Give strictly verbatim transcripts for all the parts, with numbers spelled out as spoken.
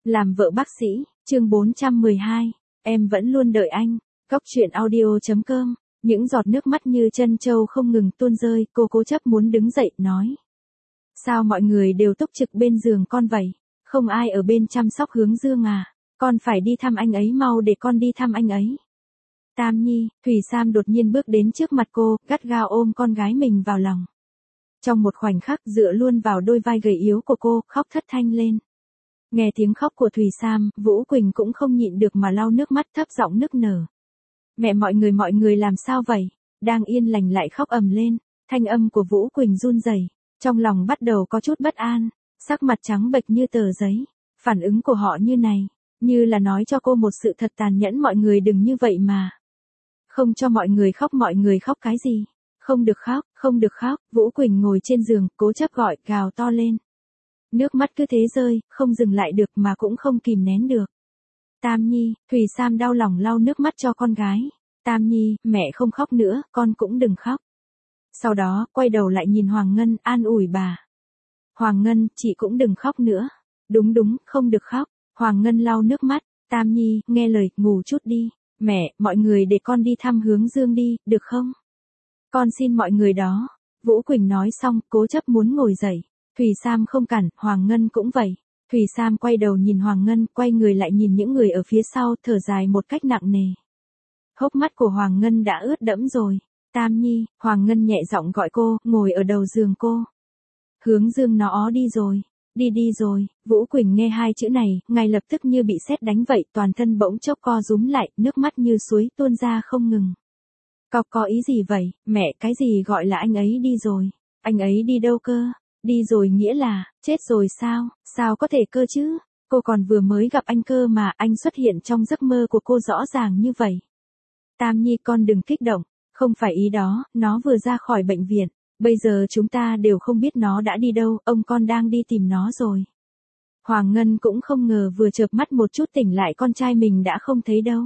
Làm vợ bác sĩ, chương bốn trăm mười hai, em vẫn luôn đợi anh. Góc truyện audio chấm com, những giọt nước mắt như chân trâu không ngừng tuôn rơi, cô cố chấp muốn đứng dậy, nói. Sao mọi người đều túc trực bên giường con vậy? Không ai ở bên chăm sóc Hướng Dương à? Con phải đi thăm anh ấy mau để con đi thăm anh ấy. Tam Nhi, Thủy Sam đột nhiên bước đến trước mặt cô, gắt gao ôm con gái mình vào lòng. Trong một khoảnh khắc dựa luôn vào đôi vai gầy yếu của cô, khóc thất thanh lên. Nghe tiếng khóc của Thủy Sam, Vũ Quỳnh cũng không nhịn được mà lau nước mắt thấp giọng nức nở. Mẹ mọi người mọi người làm sao vậy? Đang yên lành lại khóc ầm lên, thanh âm của Vũ Quỳnh run rẩy, trong lòng bắt đầu có chút bất an, sắc mặt trắng bệch như tờ giấy. Phản ứng của họ như này, như là nói cho cô một sự thật tàn nhẫn, mọi người đừng như vậy mà. Không cho mọi người khóc, mọi người khóc cái gì? Không được khóc, không được khóc. Vũ Quỳnh ngồi trên giường, cố chấp gọi, gào to lên. Nước mắt cứ thế rơi, không dừng lại được mà cũng không kìm nén được. Tam Nhi, Thủy Sam đau lòng lau nước mắt cho con gái. Tam Nhi, mẹ không khóc nữa, con cũng đừng khóc. Sau đó, quay đầu lại nhìn Hoàng Ngân, an ủi bà. Hoàng Ngân, chị cũng đừng khóc nữa. Đúng đúng, không được khóc. Hoàng Ngân lau nước mắt. Tam Nhi, nghe lời, ngủ chút đi. Mẹ, mọi người để con đi thăm Hướng Dương đi, được không? Con xin mọi người đó. Vũ Quỳnh nói xong, cố chấp muốn ngồi dậy. Thủy Sam không cản, Hoàng Ngân cũng vậy. Thủy Sam quay đầu nhìn Hoàng Ngân, quay người lại nhìn những người ở phía sau, thở dài một cách nặng nề. Hốc mắt của Hoàng Ngân đã ướt đẫm rồi. Tam Nhi, Hoàng Ngân nhẹ giọng gọi cô, ngồi ở đầu giường cô. Hướng Dương nó đi rồi. Đi đi rồi. Vũ Quỳnh nghe hai chữ này, ngay lập tức như bị sét đánh vậy, toàn thân bỗng chốc co rúm lại, nước mắt như suối tuôn ra không ngừng. Có có ý gì vậy, mẹ, cái gì gọi là anh ấy đi rồi? Anh ấy đi đâu cơ? Đi rồi nghĩa là, chết rồi sao? Sao có thể cơ chứ? Cô còn vừa mới gặp anh cơ mà, anh xuất hiện trong giấc mơ của cô rõ ràng như vậy. Tam Nhi, con đừng kích động, không phải ý đó, nó vừa ra khỏi bệnh viện. Bây giờ chúng ta đều không biết nó đã đi đâu, ông con đang đi tìm nó rồi. Hoàng Ngân cũng không ngờ vừa chợp mắt một chút tỉnh lại con trai mình đã không thấy đâu.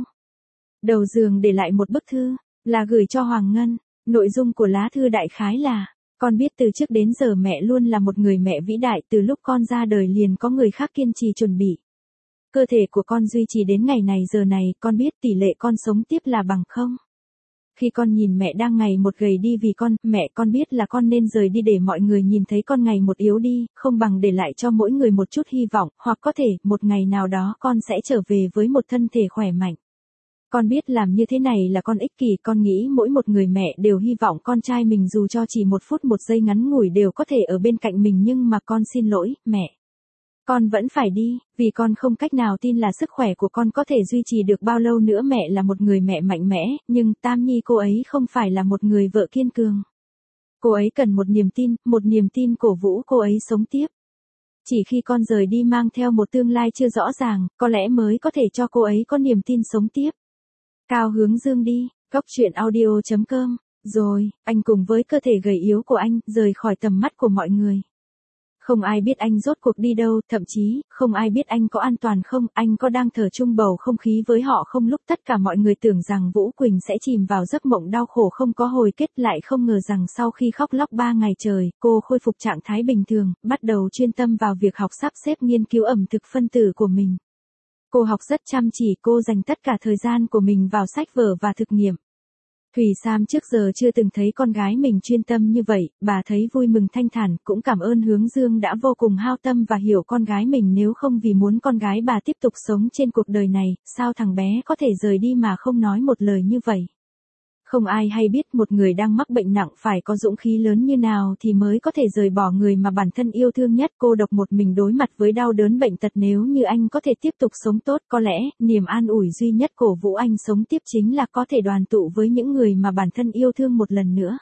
Đầu giường để lại một bức thư, là gửi cho Hoàng Ngân. Nội dung của lá thư đại khái là, con biết từ trước đến giờ mẹ luôn là một người mẹ vĩ đại, từ lúc con ra đời liền có người khác kiên trì chuẩn bị. Cơ thể của con duy trì đến ngày này giờ này, con biết tỷ lệ con sống tiếp là bằng không. Khi con nhìn mẹ đang ngày một gầy đi vì con, mẹ con biết là con nên rời đi để mọi người nhìn thấy con ngày một yếu đi, không bằng để lại cho mỗi người một chút hy vọng, hoặc có thể, một ngày nào đó con sẽ trở về với một thân thể khỏe mạnh. Con biết làm như thế này là con ích kỷ, con nghĩ mỗi một người mẹ đều hy vọng con trai mình dù cho chỉ một phút một giây ngắn ngủi đều có thể ở bên cạnh mình, nhưng mà con xin lỗi, mẹ. Con vẫn phải đi, vì con không cách nào tin là sức khỏe của con có thể duy trì được bao lâu nữa. Mẹ là một người mẹ mạnh mẽ, nhưng Tam Nhi cô ấy không phải là một người vợ kiên cường. Cô ấy cần một niềm tin, một niềm tin cổ vũ cô ấy sống tiếp. Chỉ khi con rời đi mang theo một tương lai chưa rõ ràng, có lẽ mới có thể cho cô ấy có niềm tin sống tiếp. Cao Hướng Dương đi, góc truyện audio chấm com, rồi, anh cùng với cơ thể gầy yếu của anh, rời khỏi tầm mắt của mọi người. Không ai biết anh rốt cuộc đi đâu, thậm chí, không ai biết anh có an toàn không, anh có đang thở chung bầu không khí với họ không. Lúc tất cả mọi người tưởng rằng Vũ Quỳnh sẽ chìm vào giấc mộng đau khổ không có hồi kết, lại không ngờ rằng sau khi khóc lóc ba ngày trời, cô khôi phục trạng thái bình thường, bắt đầu chuyên tâm vào việc học sắp xếp nghiên cứu ẩm thực phân tử của mình. Cô học rất chăm chỉ, cô dành tất cả thời gian của mình vào sách vở và thực nghiệm. Thủy Sam trước giờ chưa từng thấy con gái mình chuyên tâm như vậy, bà thấy vui mừng thanh thản, cũng cảm ơn Hướng Dương đã vô cùng hao tâm và hiểu con gái mình, nếu không vì muốn con gái bà tiếp tục sống trên cuộc đời này, sao thằng bé có thể rời đi mà không nói một lời như vậy. Không ai hay biết một người đang mắc bệnh nặng phải có dũng khí lớn như nào thì mới có thể rời bỏ người mà bản thân yêu thương nhất, cô độc một mình đối mặt với đau đớn bệnh tật. Nếu như anh có thể tiếp tục sống tốt, có lẽ, niềm an ủi duy nhất cổ vũ anh sống tiếp chính là có thể đoàn tụ với những người mà bản thân yêu thương một lần nữa.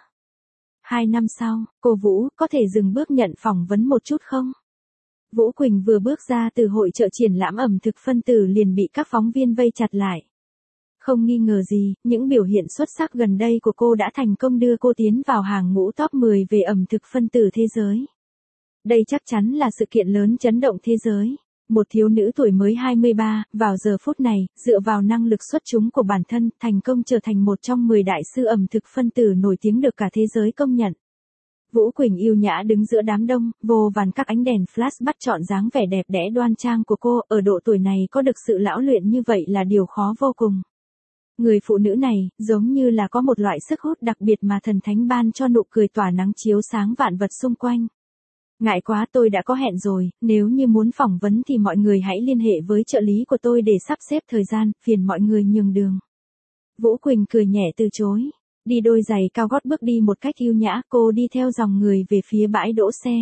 Hai năm sau, cô Vũ, có thể dừng bước nhận phỏng vấn một chút không? Vũ Quỳnh vừa bước ra từ hội chợ triển lãm ẩm thực phân tử liền bị các phóng viên vây chặt lại. Không nghi ngờ gì, những biểu hiện xuất sắc gần đây của cô đã thành công đưa cô tiến vào hàng ngũ top mười về ẩm thực phân tử thế giới. Đây chắc chắn là sự kiện lớn chấn động thế giới. Một thiếu nữ tuổi mới hai mươi ba, vào giờ phút này, dựa vào năng lực xuất chúng của bản thân, thành công trở thành một trong mười đại sư ẩm thực phân tử nổi tiếng được cả thế giới công nhận. Vũ Quỳnh yêu nhã đứng giữa đám đông, vô vàn các ánh đèn flash bắt trọn dáng vẻ đẹp đẽ đoan trang của cô, ở độ tuổi này có được sự lão luyện như vậy là điều khó vô cùng. Người phụ nữ này, giống như là có một loại sức hút đặc biệt mà thần thánh ban cho nụ cười tỏa nắng chiếu sáng vạn vật xung quanh. Ngại quá, tôi đã có hẹn rồi, nếu như muốn phỏng vấn thì mọi người hãy liên hệ với trợ lý của tôi để sắp xếp thời gian, phiền mọi người nhường đường. Vũ Quỳnh cười nhẹ từ chối. Đi đôi giày cao gót bước đi một cách yêu nhã, cô đi theo dòng người về phía bãi đỗ xe.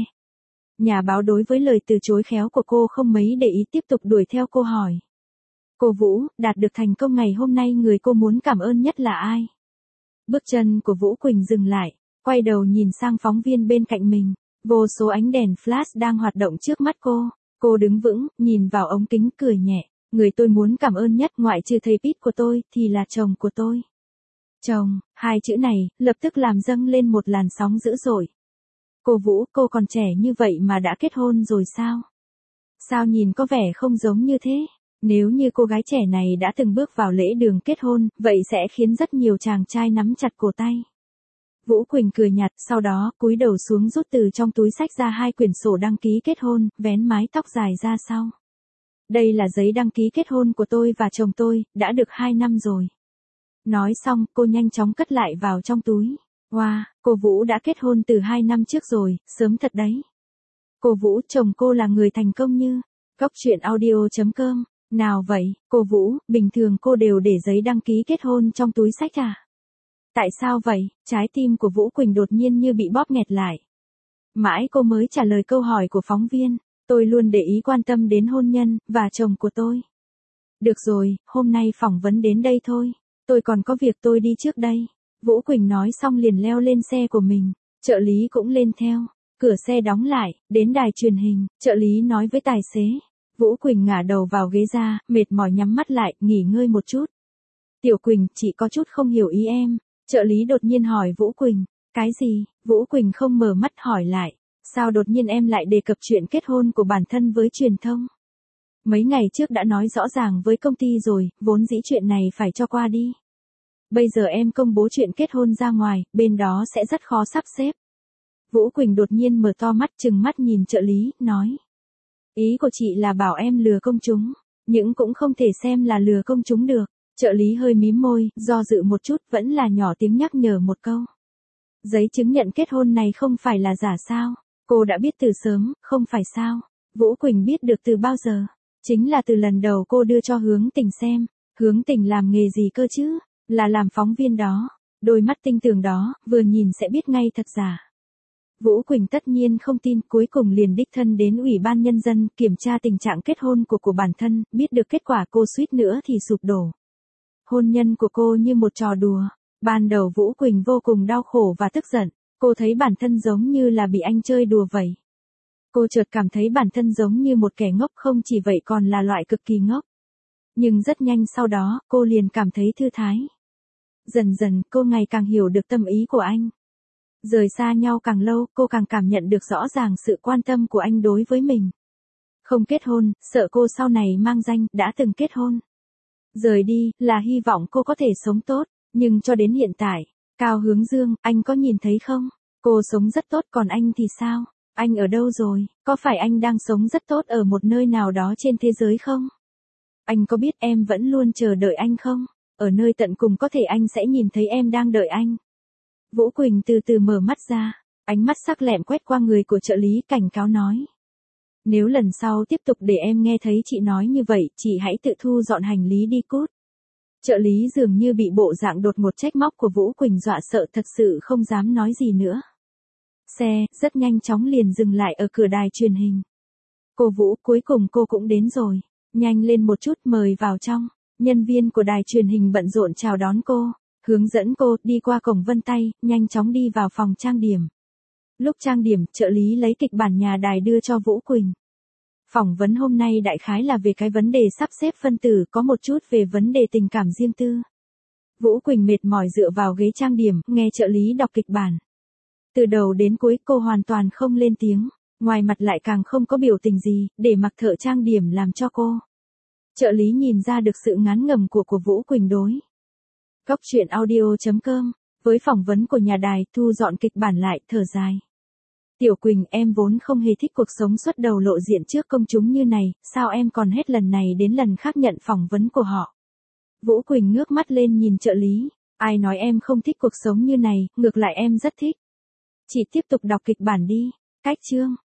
Nhà báo đối với lời từ chối khéo của cô không mấy để ý, tiếp tục đuổi theo cô hỏi. Cô Vũ, đạt được thành công ngày hôm nay người cô muốn cảm ơn nhất là ai? Bước chân của Vũ Quỳnh dừng lại, quay đầu nhìn sang phóng viên bên cạnh mình. Vô số ánh đèn flash đang hoạt động trước mắt cô. Cô đứng vững, nhìn vào ống kính cười nhẹ. Người tôi muốn cảm ơn nhất ngoại trừ thầy Pete của tôi thì là chồng của tôi. Chồng, hai chữ này, lập tức làm dâng lên một làn sóng dữ dội. Cô Vũ, cô còn trẻ như vậy mà đã kết hôn rồi sao? Sao nhìn có vẻ không giống như thế? Nếu như cô gái trẻ này đã từng bước vào lễ đường kết hôn, vậy sẽ khiến rất nhiều chàng trai nắm chặt cổ tay. Vũ Quỳnh cười nhạt, sau đó cúi đầu xuống rút từ trong túi xách ra hai quyển sổ đăng ký kết hôn, vén mái tóc dài ra sau. Đây là giấy đăng ký kết hôn của tôi và chồng tôi, đã được hai năm rồi. Nói xong, cô nhanh chóng cất lại vào trong túi. Wow, cô Vũ đã kết hôn từ hai năm trước rồi, sớm thật đấy. Cô Vũ, chồng cô là người thành công như. Cóc truyện audio chấm com. Nào vậy, cô Vũ, bình thường cô đều để giấy đăng ký kết hôn trong túi xách à? Tại sao vậy? Trái tim của Vũ Quỳnh đột nhiên như bị bóp nghẹt lại. Mãi cô mới trả lời câu hỏi của phóng viên. Tôi luôn để ý quan tâm đến hôn nhân, và chồng của tôi. Được rồi, hôm nay phỏng vấn đến đây thôi. Tôi còn có việc tôi đi trước đây. Vũ Quỳnh nói xong liền leo lên xe của mình. Trợ lý cũng lên theo. Cửa xe đóng lại, đến đài truyền hình, trợ lý nói với tài xế. Vũ Quỳnh ngả đầu vào ghế ra, mệt mỏi nhắm mắt lại, nghỉ ngơi một chút. Tiểu Quỳnh, chị có chút không hiểu ý em. Trợ lý đột nhiên hỏi Vũ Quỳnh. Cái gì? Vũ Quỳnh không mở mắt hỏi lại. Sao đột nhiên em lại đề cập chuyện kết hôn của bản thân với truyền thông? Mấy ngày trước đã nói rõ ràng với công ty rồi, vốn dĩ chuyện này phải cho qua đi. Bây giờ em công bố chuyện kết hôn ra ngoài, bên đó sẽ rất khó sắp xếp. Vũ Quỳnh đột nhiên mở to mắt, trừng mắt nhìn trợ lý, nói. Ý của chị là bảo em lừa công chúng, nhưng cũng không thể xem là lừa công chúng được. Trợ lý hơi mím môi, do dự một chút, vẫn là nhỏ tiếng nhắc nhở một câu. Giấy chứng nhận kết hôn này không phải là giả sao? Cô đã biết từ sớm, không phải sao? Vũ Quỳnh biết được từ bao giờ? Chính là từ lần đầu cô đưa cho Hướng Tình xem. Hướng Tình làm nghề gì cơ chứ? Là làm phóng viên đó. Đôi mắt tinh tường đó, vừa nhìn sẽ biết ngay thật giả. Vũ Quỳnh tất nhiên không tin, cuối cùng liền đích thân đến Ủy ban Nhân dân kiểm tra tình trạng kết hôn của của bản thân, biết được kết quả cô suýt nữa thì sụp đổ. Hôn nhân của cô như một trò đùa. Ban đầu Vũ Quỳnh vô cùng đau khổ và tức giận, cô thấy bản thân giống như là bị anh chơi đùa vậy. Cô chợt cảm thấy bản thân giống như một kẻ ngốc, không chỉ vậy còn là loại cực kỳ ngốc. Nhưng rất nhanh sau đó, cô liền cảm thấy thư thái. Dần dần, cô ngày càng hiểu được tâm ý của anh. Rời xa nhau càng lâu, cô càng cảm nhận được rõ ràng sự quan tâm của anh đối với mình. Không kết hôn, sợ cô sau này mang danh, đã từng kết hôn. Rời đi, là hy vọng cô có thể sống tốt, nhưng cho đến hiện tại, Cao Hướng Dương, anh có nhìn thấy không? Cô sống rất tốt, còn anh thì sao? Anh ở đâu rồi? Có phải anh đang sống rất tốt ở một nơi nào đó trên thế giới không? Anh có biết em vẫn luôn chờ đợi anh không? Ở nơi tận cùng có thể anh sẽ nhìn thấy em đang đợi anh. Vũ Quỳnh từ từ mở mắt ra, ánh mắt sắc lẹm quét qua người của trợ lý, cảnh cáo nói. Nếu lần sau tiếp tục để em nghe thấy chị nói như vậy, chị hãy tự thu dọn hành lý đi cút. Trợ lý dường như bị bộ dạng đột ngột trách móc của Vũ Quỳnh dọa sợ, thật sự không dám nói gì nữa. Xe, rất nhanh chóng liền dừng lại ở cửa đài truyền hình. Cô Vũ, cuối cùng cô cũng đến rồi. Nhanh lên một chút, mời vào trong. Nhân viên của đài truyền hình bận rộn chào đón cô, hướng dẫn cô đi qua cổng vân tay, nhanh chóng đi vào phòng trang điểm. Lúc trang điểm, trợ lý lấy kịch bản nhà đài đưa cho Vũ Quỳnh. Phỏng vấn hôm nay đại khái là về cái vấn đề sắp xếp phân tử, có một chút về vấn đề tình cảm riêng tư. Vũ Quỳnh mệt mỏi dựa vào ghế trang điểm, nghe trợ lý đọc kịch bản. Từ đầu đến cuối cô hoàn toàn không lên tiếng, ngoài mặt lại càng không có biểu tình gì, để mặc thợ trang điểm làm cho cô. Trợ lý nhìn ra được sự ngán ngẩm của của Vũ Quỳnh đối. Cóc truyện audio chấm com, với phỏng vấn của nhà đài, thu dọn kịch bản lại, thở dài. Tiểu Quỳnh, em vốn không hề thích cuộc sống xuất đầu lộ diện trước công chúng như này, sao em còn hết lần này đến lần khác nhận phỏng vấn của họ. Vũ Quỳnh ngước mắt lên nhìn trợ lý, ai nói em không thích cuộc sống như này, ngược lại em rất thích. Chị tiếp tục đọc kịch bản đi. Cách chương